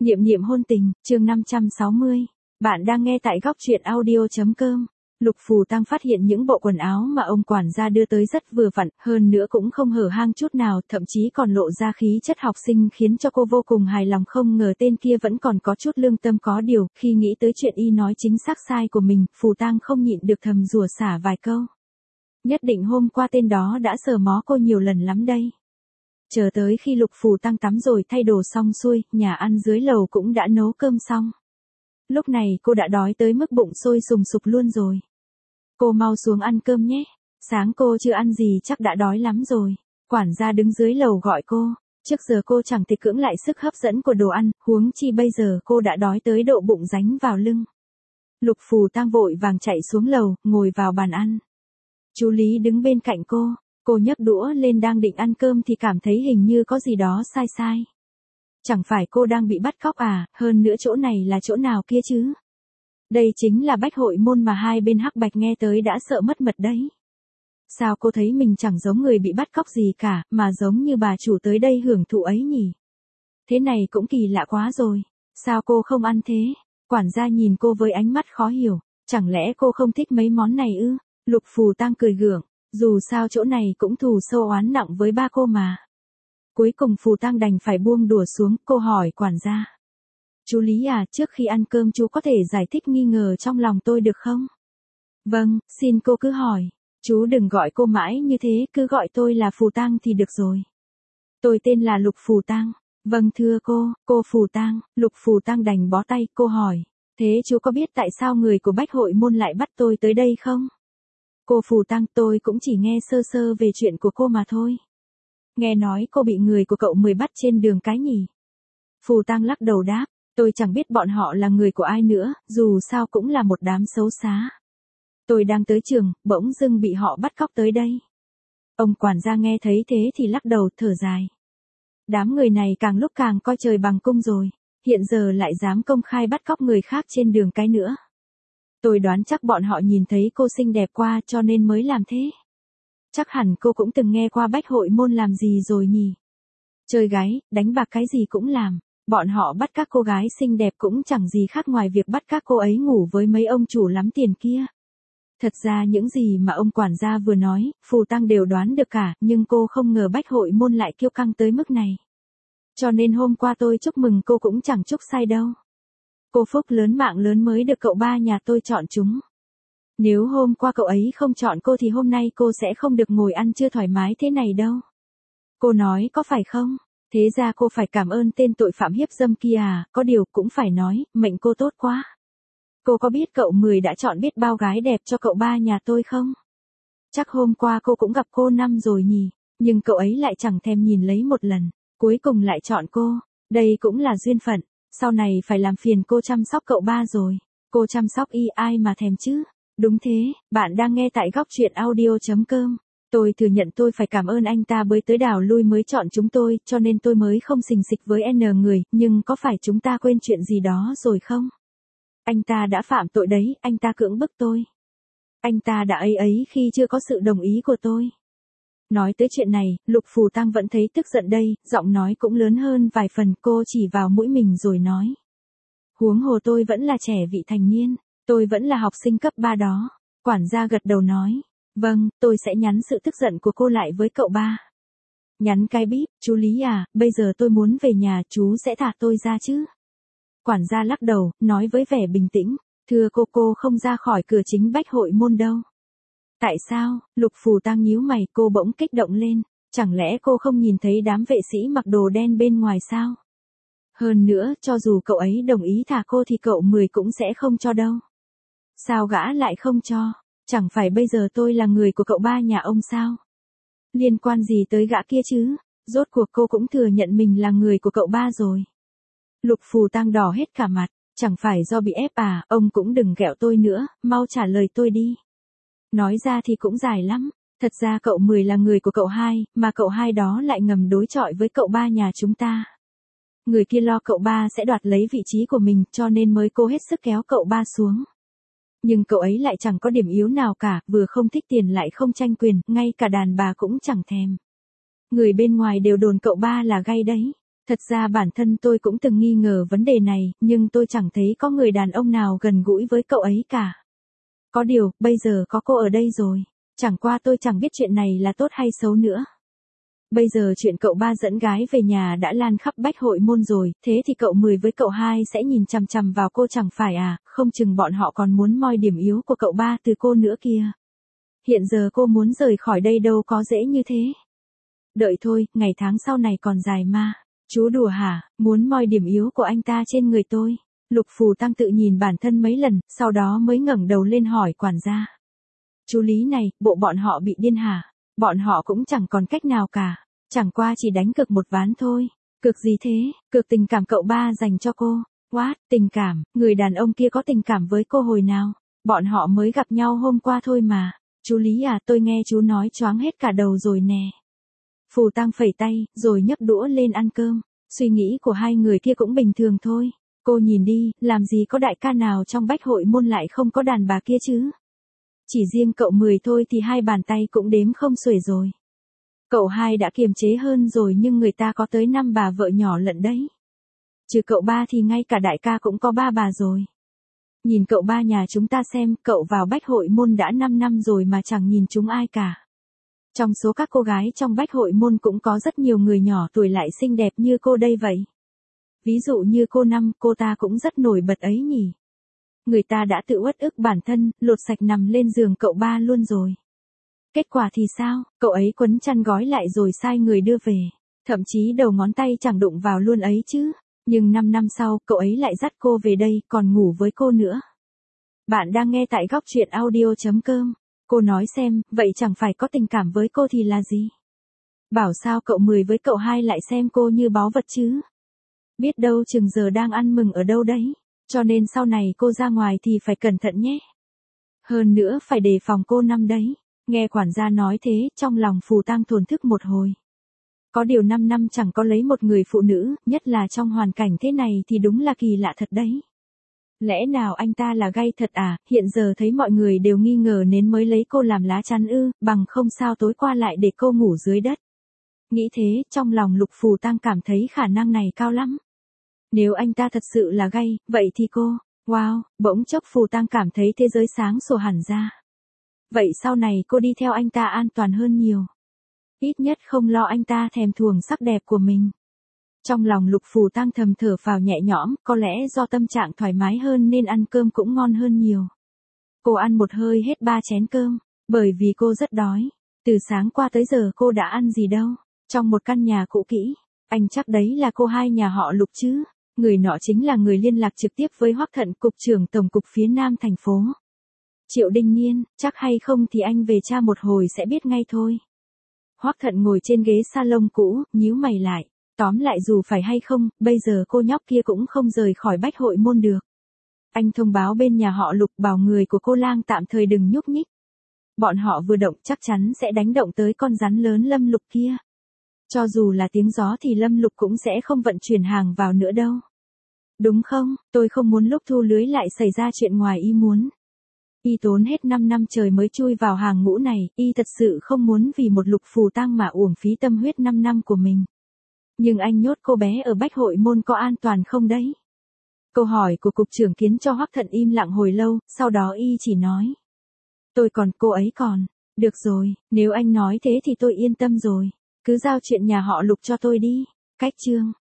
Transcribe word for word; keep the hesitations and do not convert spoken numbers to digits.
Niệm niệm hôn tình, chương năm trăm sáu mươi. Bạn đang nghe tại góc truyện audio chấm com. Lục Phù Tăng phát hiện những bộ quần áo mà ông quản gia đưa tới rất vừa vặn, hơn nữa cũng không hở hang chút nào, thậm chí còn lộ ra khí chất học sinh khiến cho cô vô cùng hài lòng. Không ngờ tên kia vẫn còn có chút lương tâm. Có điều, khi nghĩ tới chuyện y nói chính xác sai của mình, Phù Tăng không nhịn được thầm rủa xả vài câu. Nhất định hôm qua tên đó đã sờ mó cô nhiều lần lắm đây. Chờ tới khi Lục Phù Tăng tắm rồi thay đồ xong xuôi, nhà ăn dưới lầu cũng đã nấu cơm xong. Lúc này cô đã đói tới mức bụng sôi sùng sục luôn rồi. Cô mau xuống ăn cơm nhé. Sáng cô chưa ăn gì chắc đã đói lắm rồi. Quản gia đứng dưới lầu gọi cô. Trước giờ cô chẳng thể cưỡng lại sức hấp dẫn của đồ ăn, huống chi bây giờ cô đã đói tới độ bụng ránh vào lưng. Lục Phù Tăng vội vàng chạy xuống lầu, ngồi vào bàn ăn. Chú Lý đứng bên cạnh cô. Cô nhấc đũa lên đang định ăn cơm thì cảm thấy hình như có gì đó sai sai. Chẳng phải cô đang bị bắt cóc à, hơn nữa chỗ này là chỗ nào kia chứ? Đây chính là Bách Hội Môn mà hai bên hắc bạch nghe tới đã sợ mất mật đấy. Sao cô thấy mình chẳng giống người bị bắt cóc gì cả, mà giống như bà chủ tới đây hưởng thụ ấy nhỉ? Thế này cũng kỳ lạ quá rồi. Sao cô không ăn thế? Quản gia nhìn cô với ánh mắt khó hiểu. Chẳng lẽ cô không thích mấy món này ư? Lục Phù Tăng cười gượng. Dù sao chỗ này cũng thù sâu oán nặng với ba cô mà. Cuối cùng Phù Tăng đành phải buông đùa xuống, cô hỏi quản gia. Chú Lý à, trước khi ăn cơm chú có thể giải thích nghi ngờ trong lòng tôi được không? Vâng, xin cô cứ hỏi. Chú đừng gọi cô mãi như thế, cứ gọi tôi là Phù Tăng thì được rồi. Tôi tên là Lục Phù Tăng. Vâng thưa cô, cô Phù Tăng. Lục Phù Tăng đành bó tay, cô hỏi. Thế chú có biết tại sao người của Bách Hội Môn lại bắt tôi tới đây không? Cô Phù Tăng, tôi cũng chỉ nghe sơ sơ về chuyện của cô mà thôi. Nghe nói cô bị người của cậu Mười bắt trên đường cái nhỉ? Phù Tăng lắc đầu đáp, tôi chẳng biết bọn họ là người của ai nữa, dù sao cũng là một đám xấu xá. Tôi đang tới trường, bỗng dưng bị họ bắt cóc tới đây. Ông quản gia nghe thấy thế thì lắc đầu thở dài. Đám người này càng lúc càng coi trời bằng cung rồi, hiện giờ lại dám công khai bắt cóc người khác trên đường cái nữa. Tôi đoán chắc bọn họ nhìn thấy cô xinh đẹp qua cho nên mới làm thế. Chắc hẳn cô cũng từng nghe qua Bách Hội Môn làm gì rồi nhỉ? Chơi gái, đánh bạc cái gì cũng làm. Bọn họ bắt các cô gái xinh đẹp cũng chẳng gì khác ngoài việc bắt các cô ấy ngủ với mấy ông chủ lắm tiền kia. Thật ra những gì mà ông quản gia vừa nói, Phù Tăng đều đoán được cả, nhưng cô không ngờ Bách Hội Môn lại kiêu căng tới mức này. Cho nên hôm qua tôi chúc mừng cô cũng chẳng chúc sai đâu. Cô phúc lớn mạng lớn mới được cậu ba nhà tôi chọn chúng. Nếu hôm qua cậu ấy không chọn cô thì hôm nay cô sẽ không được ngồi ăn trưa thoải mái thế này đâu. Cô nói có phải không? Thế ra cô phải cảm ơn tên tội phạm hiếp dâm kia à, có điều cũng phải nói, mệnh cô tốt quá. Cô có biết cậu Mười đã chọn biết bao gái đẹp cho cậu ba nhà tôi không? Chắc hôm qua cô cũng gặp cô Năm rồi nhỉ, nhưng cậu ấy lại chẳng thèm nhìn lấy một lần, cuối cùng lại chọn cô, đây cũng là duyên phận. Sau này phải làm phiền cô chăm sóc cậu ba rồi. Cô chăm sóc y ai mà thèm chứ. Đúng thế, bạn đang nghe tại góc truyện audio chấm com. Tôi thừa nhận tôi phải cảm ơn anh ta bới tới đảo lui mới chọn chúng tôi, cho nên tôi mới không xình xịch với N người, nhưng có phải chúng ta quên chuyện gì đó rồi không? Anh ta đã phạm tội đấy, anh ta cưỡng bức tôi. Anh ta đã ấy ấy khi chưa có sự đồng ý của tôi. Nói tới chuyện này, Lục Phù Tăng vẫn thấy tức giận đây, giọng nói cũng lớn hơn vài phần, cô chỉ vào mũi mình rồi nói. Huống hồ tôi vẫn là trẻ vị thành niên, tôi vẫn là học sinh cấp ba đó. Quản gia gật đầu nói, vâng, tôi sẽ nhắn sự tức giận của cô lại với cậu ba. Nhắn cái bíp, chú Lý à, bây giờ tôi muốn về nhà, chú sẽ thả tôi ra chứ? Quản gia lắc đầu, nói với vẻ bình tĩnh, thưa cô cô không ra khỏi cửa chính Bách Hội Môn đâu. Tại sao? Lục Phù Tăng nhíu mày, cô bỗng kích động lên. Chẳng lẽ cô không nhìn thấy đám vệ sĩ mặc đồ đen bên ngoài sao? Hơn nữa, cho dù cậu ấy đồng ý thả cô thì cậu Mười cũng sẽ không cho đâu. Sao gã lại không cho? Chẳng phải bây giờ tôi là người của cậu ba nhà ông sao? Liên quan gì tới gã kia chứ? Rốt cuộc cô cũng thừa nhận mình là người của cậu ba rồi. Lục Phù Tăng đỏ hết cả mặt. Chẳng phải do bị ép à, ông cũng đừng ghẹo tôi nữa, mau trả lời tôi đi. Nói ra thì cũng dài lắm, thật ra cậu Mười là người của cậu hai, mà cậu hai đó lại ngầm đối chọi với cậu ba nhà chúng ta. Người kia lo cậu ba sẽ đoạt lấy vị trí của mình cho nên mới cố hết sức kéo cậu ba xuống. Nhưng cậu ấy lại chẳng có điểm yếu nào cả, vừa không thích tiền lại không tranh quyền, ngay cả đàn bà cũng chẳng thèm. Người bên ngoài đều đồn cậu ba là gay đấy. Thật ra bản thân tôi cũng từng nghi ngờ vấn đề này, nhưng tôi chẳng thấy có người đàn ông nào gần gũi với cậu ấy cả. Có điều, bây giờ có cô ở đây rồi. Chẳng qua tôi chẳng biết chuyện này là tốt hay xấu nữa. Bây giờ chuyện cậu ba dẫn gái về nhà đã lan khắp Bách Hội Môn rồi, thế thì cậu mười với cậu hai sẽ nhìn chằm chằm vào cô chẳng phải à, không chừng bọn họ còn muốn moi điểm yếu của cậu ba từ cô nữa kia. Hiện giờ cô muốn rời khỏi đây đâu có dễ như thế. Đợi thôi, ngày tháng sau này còn dài mà. Chú đùa hả, muốn moi điểm yếu của anh ta trên người tôi. Lục Phù Tăng tự nhìn bản thân mấy lần, sau đó mới ngẩng đầu lên hỏi quản gia. Chú Lý này, bộ bọn họ bị điên hả? Bọn họ cũng chẳng còn cách nào cả. Chẳng qua chỉ đánh cược một ván thôi. Cược gì thế? Cược tình cảm cậu ba dành cho cô. What? Tình cảm? Người đàn ông kia có tình cảm với cô hồi nào? Bọn họ mới gặp nhau hôm qua thôi mà. Chú Lý à, tôi nghe chú nói choáng hết cả đầu rồi nè. Phù Tăng phẩy tay, rồi nhấc đũa lên ăn cơm. Suy nghĩ của hai người kia cũng bình thường thôi. Cô nhìn đi, làm gì có đại ca nào trong Bách Hội Môn lại không có đàn bà kia chứ? Chỉ riêng cậu mười thôi thì hai bàn tay cũng đếm không xuể rồi. Cậu hai đã kiềm chế hơn rồi nhưng người ta có tới năm bà vợ nhỏ lận đấy. Trừ cậu ba thì ngay cả đại ca cũng có ba bà rồi. Nhìn cậu ba nhà chúng ta xem, cậu vào Bách Hội Môn đã năm năm rồi mà chẳng nhìn chúng ai cả. Trong số các cô gái trong Bách Hội Môn cũng có rất nhiều người nhỏ tuổi lại xinh đẹp như cô đây vậy. Ví dụ như cô Năm, cô ta cũng rất nổi bật ấy nhỉ. Người ta đã tự uất ức bản thân, lột sạch nằm lên giường cậu ba luôn rồi. Kết quả thì sao, cậu ấy quấn chăn gói lại rồi sai người đưa về. Thậm chí đầu ngón tay chẳng đụng vào luôn ấy chứ. Nhưng năm năm sau, cậu ấy lại dắt cô về đây, còn ngủ với cô nữa. Bạn đang nghe tại góc truyện audio.com. Cô nói xem, vậy chẳng phải có tình cảm với cô thì là gì? Bảo sao cậu mười với cậu hai lại xem cô như báu vật chứ? Biết đâu chừng giờ đang ăn mừng ở đâu đấy. Cho nên sau này cô ra ngoài thì phải cẩn thận nhé. Hơn nữa phải đề phòng cô Năm đấy. Nghe quản gia nói thế, trong lòng Phù Tăng thổn thức một hồi. Có điều năm năm chẳng có lấy một người phụ nữ, nhất là trong hoàn cảnh thế này thì đúng là kỳ lạ thật đấy. Lẽ nào anh ta là gay thật à, hiện giờ thấy mọi người đều nghi ngờ nên mới lấy cô làm lá chắn ư, bằng không sao tối qua lại để cô ngủ dưới đất. Nghĩ thế, trong lòng Lục Phù Tăng cảm thấy khả năng này cao lắm. Nếu anh ta thật sự là gay, vậy thì cô, wow, bỗng chốc Phù Tăng cảm thấy thế giới sáng sủa hẳn ra. Vậy sau này cô đi theo anh ta an toàn hơn nhiều. Ít nhất không lo anh ta thèm thuồng sắc đẹp của mình. Trong lòng Lục Phù Tăng thầm thở phào nhẹ nhõm, có lẽ do tâm trạng thoải mái hơn nên ăn cơm cũng ngon hơn nhiều. Cô ăn một hơi hết ba chén cơm, bởi vì cô rất đói. Từ sáng qua tới giờ cô đã ăn gì đâu. Trong một căn nhà cũ kỹ, anh chắc đấy là cô hai nhà họ Lục chứ. Người nọ chính là người liên lạc trực tiếp với Hoắc Thận, cục trưởng tổng cục phía Nam thành phố. Triệu Đinh Niên, chắc hay không thì anh về tra một hồi sẽ biết ngay thôi. Hoắc Thận ngồi trên ghế salon cũ, nhíu mày lại. Tóm lại dù phải hay không, bây giờ cô nhóc kia cũng không rời khỏi Bách Hội Môn được. Anh thông báo bên nhà họ Lục bảo người của cô Lang tạm thời đừng nhúc nhích. Bọn họ vừa động chắc chắn sẽ đánh động tới con rắn lớn Lâm Lục kia. Cho dù là tiếng gió thì Lâm Lục cũng sẽ không vận chuyển hàng vào nữa đâu. Đúng không, tôi không muốn lúc thu lưới lại xảy ra chuyện ngoài ý muốn. Y tốn hết năm năm trời mới chui vào hàng ngũ này, y thật sự không muốn vì một Lục Phù Tăng mà uổng phí tâm huyết năm năm của mình. Nhưng anh nhốt cô bé ở Bách Hội Môn có an toàn không đấy? Câu hỏi của cục trưởng khiến cho Hoắc Thận im lặng hồi lâu, sau đó y chỉ nói. Tôi còn, cô ấy còn. Được rồi, nếu anh nói thế thì tôi yên tâm rồi. Cứ giao chuyện nhà họ Lục cho tôi đi. Cách chương.